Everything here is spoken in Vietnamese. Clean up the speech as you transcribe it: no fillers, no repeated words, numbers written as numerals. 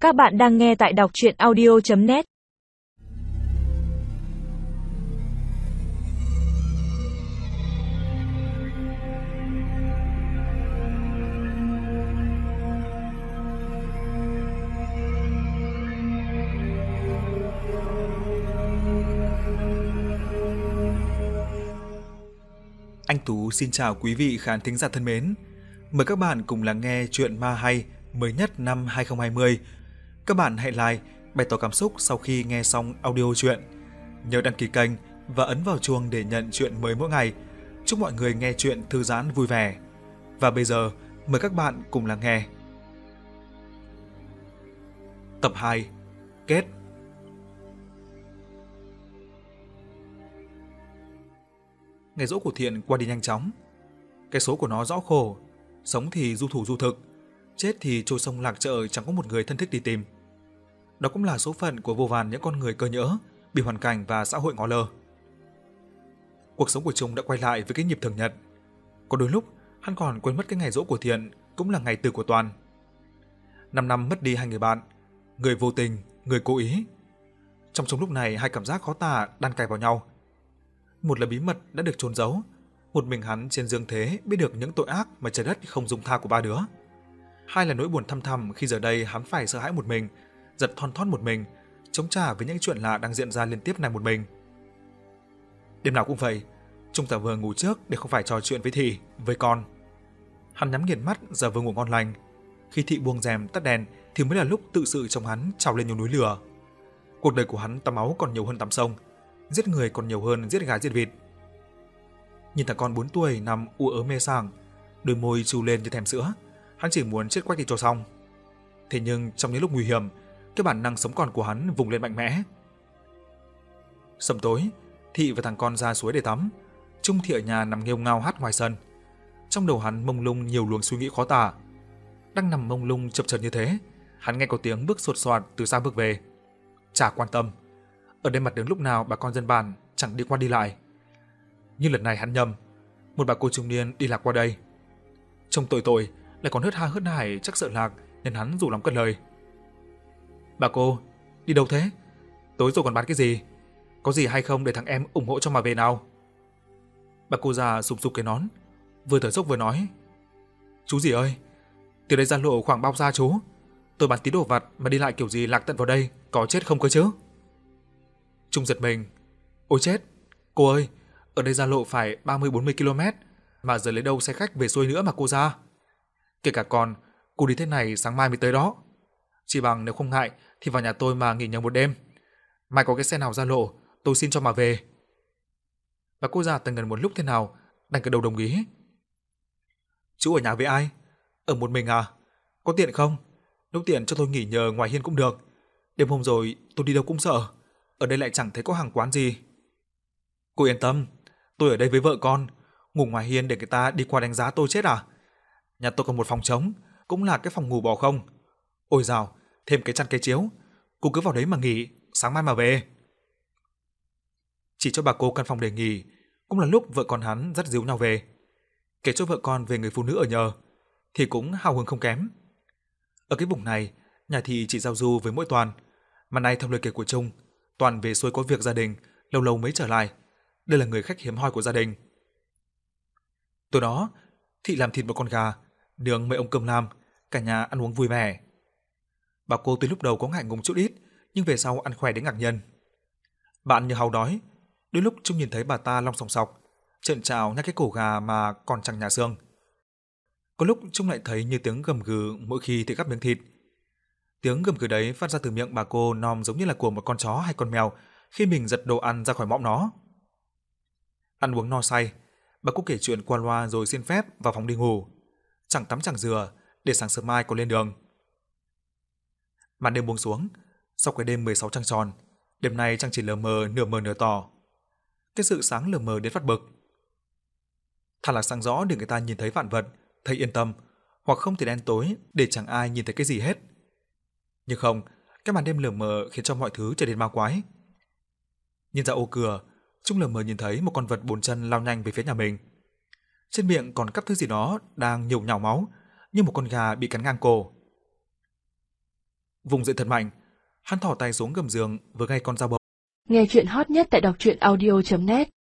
Các bạn đang nghe tại đọc truyện audio.net. Anh Tú xin chào quý vị khán thính giả thân mến. Mời các bạn cùng lắng nghe chuyện ma hay mới nhất năm 2020. Các bạn hãy like, bày tỏ cảm xúc sau khi nghe xong audio chuyện. Nhớ đăng ký kênh và ấn vào chuông để nhận chuyện mới mỗi ngày. Chúc mọi người nghe chuyện thư giãn vui vẻ. Và bây giờ, mời các bạn cùng lắng nghe. Tập 2. Kết. Ngày giỗ của Thiện qua đi nhanh chóng. Cái số của nó rõ khổ, sống thì du thủ du thực, chết thì trôi sông lạc chợ chẳng có một người thân thích đi tìm. Đó cũng là số phận của vô vàn những con người cơ nhỡ, bị hoàn cảnh và xã hội ngó lơ. Cuộc sống của Trung đã quay lại với cái nhịp thường nhật. Có đôi lúc, hắn còn quên mất cái ngày giỗ của Thiện cũng là ngày từ của Toàn. 5 năm mất đi hai người bạn, người vô tình, người cố ý. Trong lúc này hai cảm giác khó tả đan cài vào nhau. Một là bí mật đã được trốn giấu, một mình hắn trên dương thế biết được những tội ác mà trời đất không dung tha của ba đứa. Hai là nỗi buồn thăm thẳm khi giờ đây hắn phải sợ hãi một mình, giật thon thót một mình, chống trả với những chuyện lạ đang diễn ra liên tiếp này một mình. Đêm nào cũng vậy, Trung giả vờ ngủ trước để không phải trò chuyện với Thị, với con. Hắn nhắm nghiền mắt giả vờ ngủ ngon lành. Khi Thị buông rèm tắt đèn thì mới là lúc tự sự trong hắn trào lên nhiều núi lửa. Cuộc đời của hắn tắm máu còn nhiều hơn tắm sông, giết người còn nhiều hơn giết gà giết vịt. Nhìn thằng con 4 tuổi nằm u ớ mê sảng, đôi môi trù lên như thèm sữa, hắn chỉ muốn chết quách đi cho xong. Thế nhưng trong những lúc nguy hiểm, cái bản năng sống còn của hắn vùng lên mạnh mẽ. Sầm tối, Thị và thằng con ra suối để tắm. Trung thì ở nhà nằm nghêu ngao hát ngoài sân. Trong đầu hắn mông lung nhiều luồng suy nghĩ khó tả. Đang nằm mông lung chập chờn như thế, hắn nghe có tiếng bước sột soạt từ xa bước về. Chả quan tâm. Ở đây mặt đường lúc nào bà con dân bản chẳng đi qua đi lại. Nhưng lần này hắn nhầm, một bà cô trung niên đi lạc qua đây. Trông tội lại còn hớt ha hớt hải, chắc sợ lạc nên hắn rủ lòng cất lời. Bà cô, đi đâu thế? Tối rồi còn bán cái gì? Có gì hay không để thằng em ủng hộ cho mà về nào? Bà cô già sụp sụp cái nón, vừa thở dốc vừa nói. Chú gì ơi, từ đây ra lộ khoảng bao xa chú? Tôi bán tí đồ vặt mà đi lại kiểu gì lạc tận vào đây, có chết không cơ chứ? Trung giật mình. Ôi chết, cô ơi, ở đây ra lộ phải 30-40 km, mà giờ lấy đâu xe khách về xuôi nữa mà cô ra? Kể cả con, cô đi thế này sáng mai mới tới đó. Chỉ bằng nếu không ngại thì vào nhà tôi mà nghỉ nhờ một đêm. Mai có cái xe nào ra lộ, tôi xin cho mà về. Bà cô già tần ngần một lúc thế nào, đành gật đầu đồng ý. Chú ở nhà với ai? Ở một mình à? Có tiện không? Nếu tiện cho tôi nghỉ nhờ ngoài hiên cũng được. Đêm hôm rồi tôi đi đâu cũng sợ. Ở đây lại chẳng thấy có hàng quán gì. Cô yên tâm, tôi ở đây với vợ con, ngủ ngoài hiên để người ta đi qua đánh giá tôi chết à? Nhà tôi còn một phòng trống, cũng là cái phòng ngủ bỏ không. Ôi dào, thêm cái chăn cái chiếu, cô cứ vào đấy mà nghỉ, sáng mai mà về. Chỉ cho bà cô căn phòng để nghỉ, cũng là lúc vợ con hắn dắt díu nhau về. Kể cho vợ con về người phụ nữ ở nhờ, thì cũng hào hứng không kém. Ở cái vùng này, nhà Thị chỉ giao du với mỗi Toàn, mà nay theo lời kể của Trung, Toàn về xuôi có việc gia đình, lâu lâu mới trở lại. Đây là người khách hiếm hoi của gia đình. Tối đó, Thị làm thịt một con gà, nướng mấy ông cơm lam, cả nhà ăn uống vui vẻ. Bà cô từ lúc đầu có ngại ngùng chút ít, nhưng về sau ăn khỏe đến ngạc nhiên. Bà ăn như hàu đói, đôi lúc Trung nhìn thấy bà ta long sòng sọc, trợn trào nhắc cái cổ gà mà còn chẳng nhà xương. Có lúc Trung lại thấy như tiếng gầm gừ mỗi khi Thị gắp miếng thịt. Tiếng gầm gừ đấy phát ra từ miệng bà cô nom giống như là của một con chó hay con mèo khi mình giật đồ ăn ra khỏi mõm nó. Ăn uống no say, bà cô kể chuyện qua loa rồi xin phép vào phòng đi ngủ, chẳng tắm chẳng rửa để sáng sớm mai còn lên đường. Màn đêm buông xuống, sau cái đêm 16 trăng tròn, đêm nay trăng chỉ lờ mờ nửa tỏ. Cái sự sáng lờ mờ đến phát bực. Thà là sáng rõ để người ta nhìn thấy vạn vật, thấy yên tâm, hoặc không thì đen tối để chẳng ai nhìn thấy cái gì hết. Nhưng không, cái màn đêm lờ mờ khiến cho mọi thứ trở nên ma quái. Nhìn ra ô cửa, Trung lờ mờ nhìn thấy một con vật 4 chân lao nhanh về phía nhà mình. Trên miệng còn cắp thứ gì đó đang nhổ nhào máu, như một con gà bị cắn ngang cổ. Vùng dậy thật mạnh, hắn thò tay xuống gầm giường vừa ngay con dao bầu. Nghe chuyện hot nhất tại đọc truyện audio.net